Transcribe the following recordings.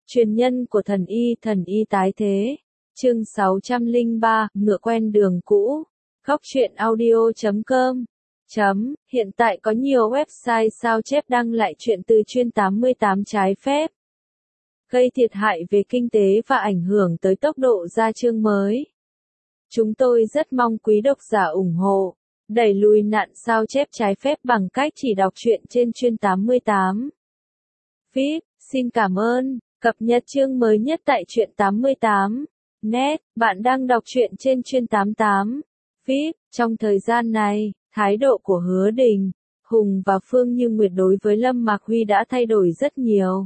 Truyền nhân của thần y tái thế. Chương 603, ngựa quen đường cũ. Góc truyện audio.com. Hiện tại có nhiều website sao chép đăng lại chuyện từ chuyên 88 trái phép, gây thiệt hại về kinh tế và ảnh hưởng tới tốc độ ra chương mới. Chúng tôi rất mong quý độc giả ủng hộ, đẩy lùi nạn sao chép trái phép bằng cách chỉ đọc truyện trên chuyên 88. Feed, xin cảm ơn. Cập nhật chương mới nhất tại truyện 88. Net, bạn đang đọc truyện trên chuyên 88. Feed, trong thời gian này, thái độ của Hứa Đình, Hùng và Phương Như Nguyệt đối với Lâm Mạc Huy đã thay đổi rất nhiều.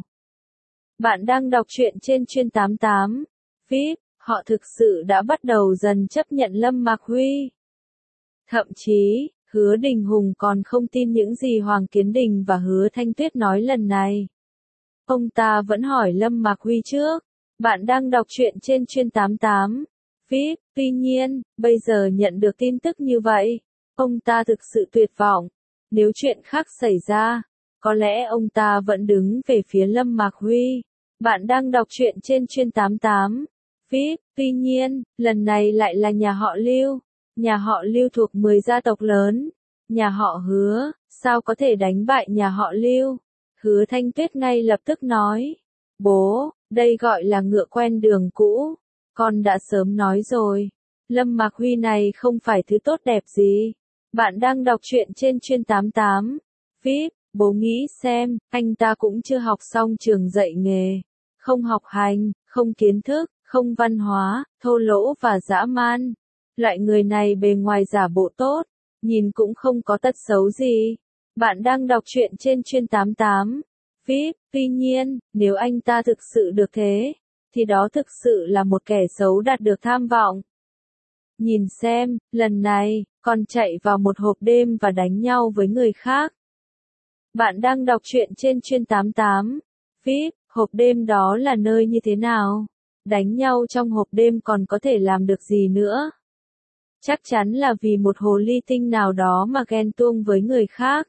Bạn đang đọc truyện trên chuyên 88. Feed, họ thực sự đã bắt đầu dần chấp nhận Lâm Mạc Huy. Thậm chí, Hứa Đình Hùng còn không tin những gì Hoàng Kiến Đình và Hứa Thanh Tuyết nói lần này. Ông ta vẫn hỏi Lâm Mạc Huy trước. Bạn đang đọc truyện trên chuyên 88. Feed, tuy nhiên, bây giờ nhận được tin tức như vậy, ông ta thực sự tuyệt vọng. Nếu chuyện khác xảy ra, có lẽ ông ta vẫn đứng về phía Lâm Mạc Huy. Bạn đang đọc truyện trên chuyên 88. Feed, tuy nhiên, lần này lại là nhà họ Lưu. Nhà họ Lưu thuộc 10 gia tộc lớn. Nhà họ Hứa, sao có thể đánh bại nhà họ Lưu? Hứa Thanh Tuyết ngay lập tức nói. Bố, đây gọi là ngựa quen đường cũ. Con đã sớm nói rồi. Lâm Mạc Huy này không phải thứ tốt đẹp gì. Bạn đang đọc truyện trên chuyên 88. Feed, bố nghĩ xem, anh ta cũng chưa học xong trường dạy nghề. Không học hành, không kiến thức, không văn hóa, thô lỗ và dã man. Loại người này bề ngoài giả bộ tốt, nhìn cũng không có tật xấu gì. Bạn đang đọc truyện trên chuyên 88. Feed, tuy nhiên, nếu anh ta thực sự được thế, thì đó thực sự là một kẻ xấu đạt được tham vọng. Nhìn xem, lần này, còn chạy vào một hộp đêm và đánh nhau với người khác. Bạn đang đọc truyện trên chuyên 88. Feed, hộp đêm đó là nơi như thế nào? Đánh nhau trong hộp đêm còn có thể làm được gì nữa? Chắc chắn là vì một hồ ly tinh nào đó mà ghen tuông với người khác.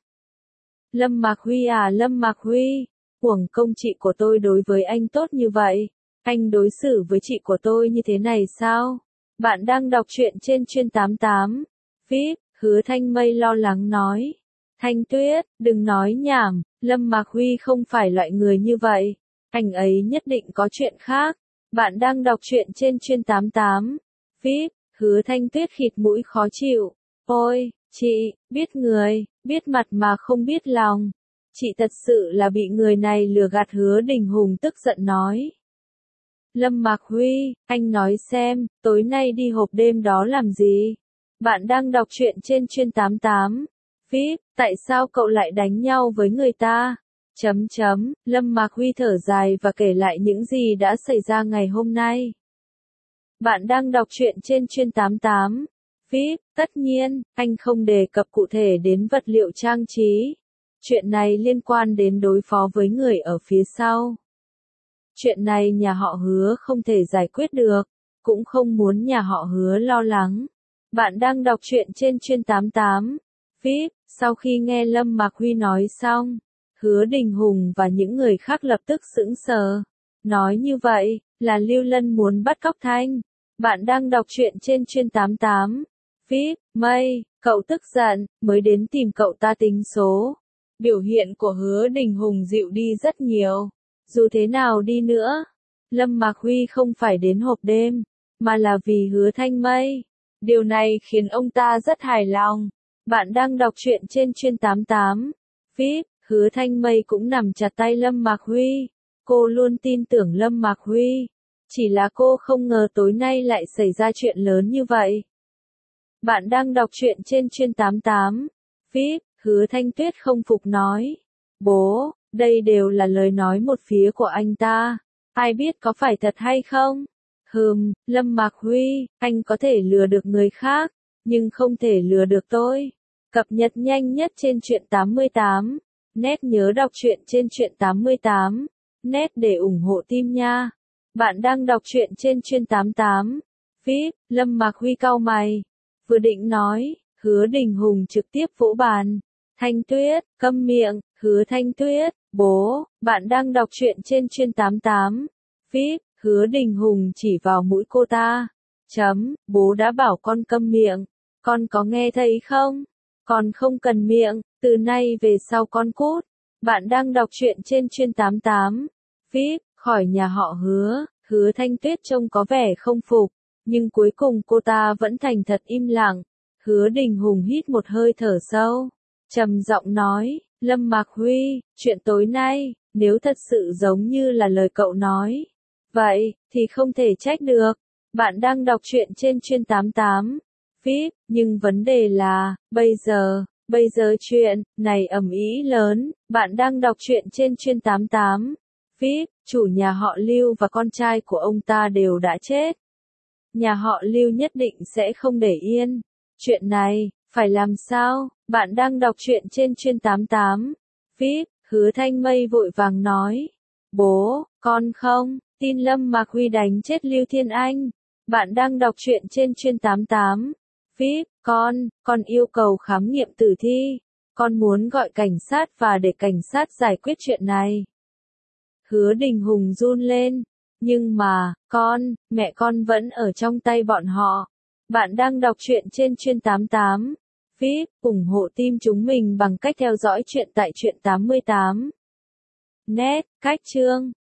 Lâm Mạc Huy à, Lâm Mạc Huy, uổng công chị của tôi đối với anh tốt như vậy. Anh đối xử với chị của tôi như thế này sao? Bạn đang đọc truyện trên chuyên 88. Feed, Hứa Thanh Mây lo lắng nói. Thanh Tuyết, đừng nói nhảm, Lâm Mạc Huy không phải loại người như vậy. Anh ấy nhất định có chuyện khác. Bạn đang đọc truyện trên chuyên 88. Feed, Hứa Thanh Tuyết khịt mũi khó chịu. Ôi, chị, biết người, biết mặt mà không biết lòng. Chị thật sự là bị người này lừa gạt. Hứa Đình Hùng tức giận nói. Lâm Mạc Huy, anh nói xem, tối nay đi hộp đêm đó làm gì? Bạn đang đọc truyện trên chuyên 88. Feed, tại sao cậu lại đánh nhau với người ta? Lâm Mạc Huy thở dài và kể lại những gì đã xảy ra ngày hôm nay. Bạn đang đọc truyện trên chuyên 88. Feed, tất nhiên, anh không đề cập cụ thể đến vật liệu trang trí. Chuyện này liên quan đến đối phó với người ở phía sau. Chuyện này nhà họ Hứa không thể giải quyết được, cũng không muốn nhà họ Hứa lo lắng. Bạn đang đọc truyện trên chuyên 88. Feed, sau khi nghe Lâm Mạc Huy nói xong, Hứa Đình Hùng và những người khác lập tức sững sờ. Nói như vậy, là Lưu Lân muốn bắt cóc Thanh. Bạn đang đọc truyện trên chuyên 88. Feed, Mây, cậu tức giận, mới đến tìm cậu ta tính số. Biểu hiện của Hứa Đình Hùng dịu đi rất nhiều. Dù thế nào đi nữa, Lâm Mạc Huy không phải đến hộp đêm, mà là vì Hứa Thanh Mây. Điều này khiến ông ta rất hài lòng. Bạn đang đọc truyện trên chuyên 88. Feed, Hứa Thanh Mây cũng nằm chặt tay Lâm Mạc Huy. Cô luôn tin tưởng Lâm Mạc Huy. Chỉ là cô không ngờ tối nay lại xảy ra chuyện lớn như vậy. Bạn đang đọc truyện trên chuyên 88. Feed, Hứa Thanh Tuyết không phục nói. Bố, đây đều là lời nói một phía của anh ta. Ai biết có phải thật hay không? Lâm Mạc Huy, anh có thể lừa được người khác, nhưng không thể lừa được tôi. Cập nhật nhanh nhất trên truyện 88. Net, nhớ đọc truyện trên truyện 88. Net để ủng hộ team nha. Bạn đang đọc truyện trên chuyên 88. Feed, Lâm Mạc Huy cau mày. Vừa định nói, Hứa Đình Hùng trực tiếp vỗ bàn. Thanh Tuyết, câm miệng. Hứa Thanh Tuyết, bố, bạn đang đọc truyện trên chuyên 88. VIP, Hứa Đình Hùng chỉ vào mũi cô ta. Bố đã bảo con câm miệng. Con có nghe thấy không? Con không cần miệng, từ nay về sau con cút. Bạn đang đọc truyện trên Chuyên 88. VIP, khỏi nhà họ Hứa. Hứa Thanh Tuyết trông có vẻ không phục, nhưng cuối cùng cô ta vẫn thành thật im lặng. Hứa Đình Hùng hít một hơi thở sâu, trầm giọng nói, Lâm Mạc Huy, chuyện tối nay, nếu thật sự giống như là lời cậu nói, vậy, thì không thể trách được. Bạn đang đọc truyện trên Chuyên 88. VIP, nhưng vấn đề là, bây giờ chuyện này ầm ĩ lớn, bạn đang đọc truyện trên Chuyên 88. VIP, chủ nhà họ Lưu và con trai của ông ta đều đã chết. Nhà họ Lưu nhất định sẽ không để yên. Chuyện này, phải làm sao? Bạn đang đọc truyện trên Chuyên 88. VIP, Hứa Thanh Mây vội vàng nói. Bố, con không tin Lâm Mạc Huy đánh chết Lưu Thiên Anh. Bạn đang đọc truyện trên Chuyên 88. VIP, con yêu cầu khám nghiệm tử thi. Con muốn gọi cảnh sát và để cảnh sát giải quyết chuyện này. Hứa Đình Hùng run lên. Nhưng mà, mẹ con vẫn ở trong tay bọn họ. Bạn đang đọc truyện trên Chuyên 88. VIP, ủng hộ team chúng mình bằng cách theo dõi truyện tại Truyện 88. Net, cách chương.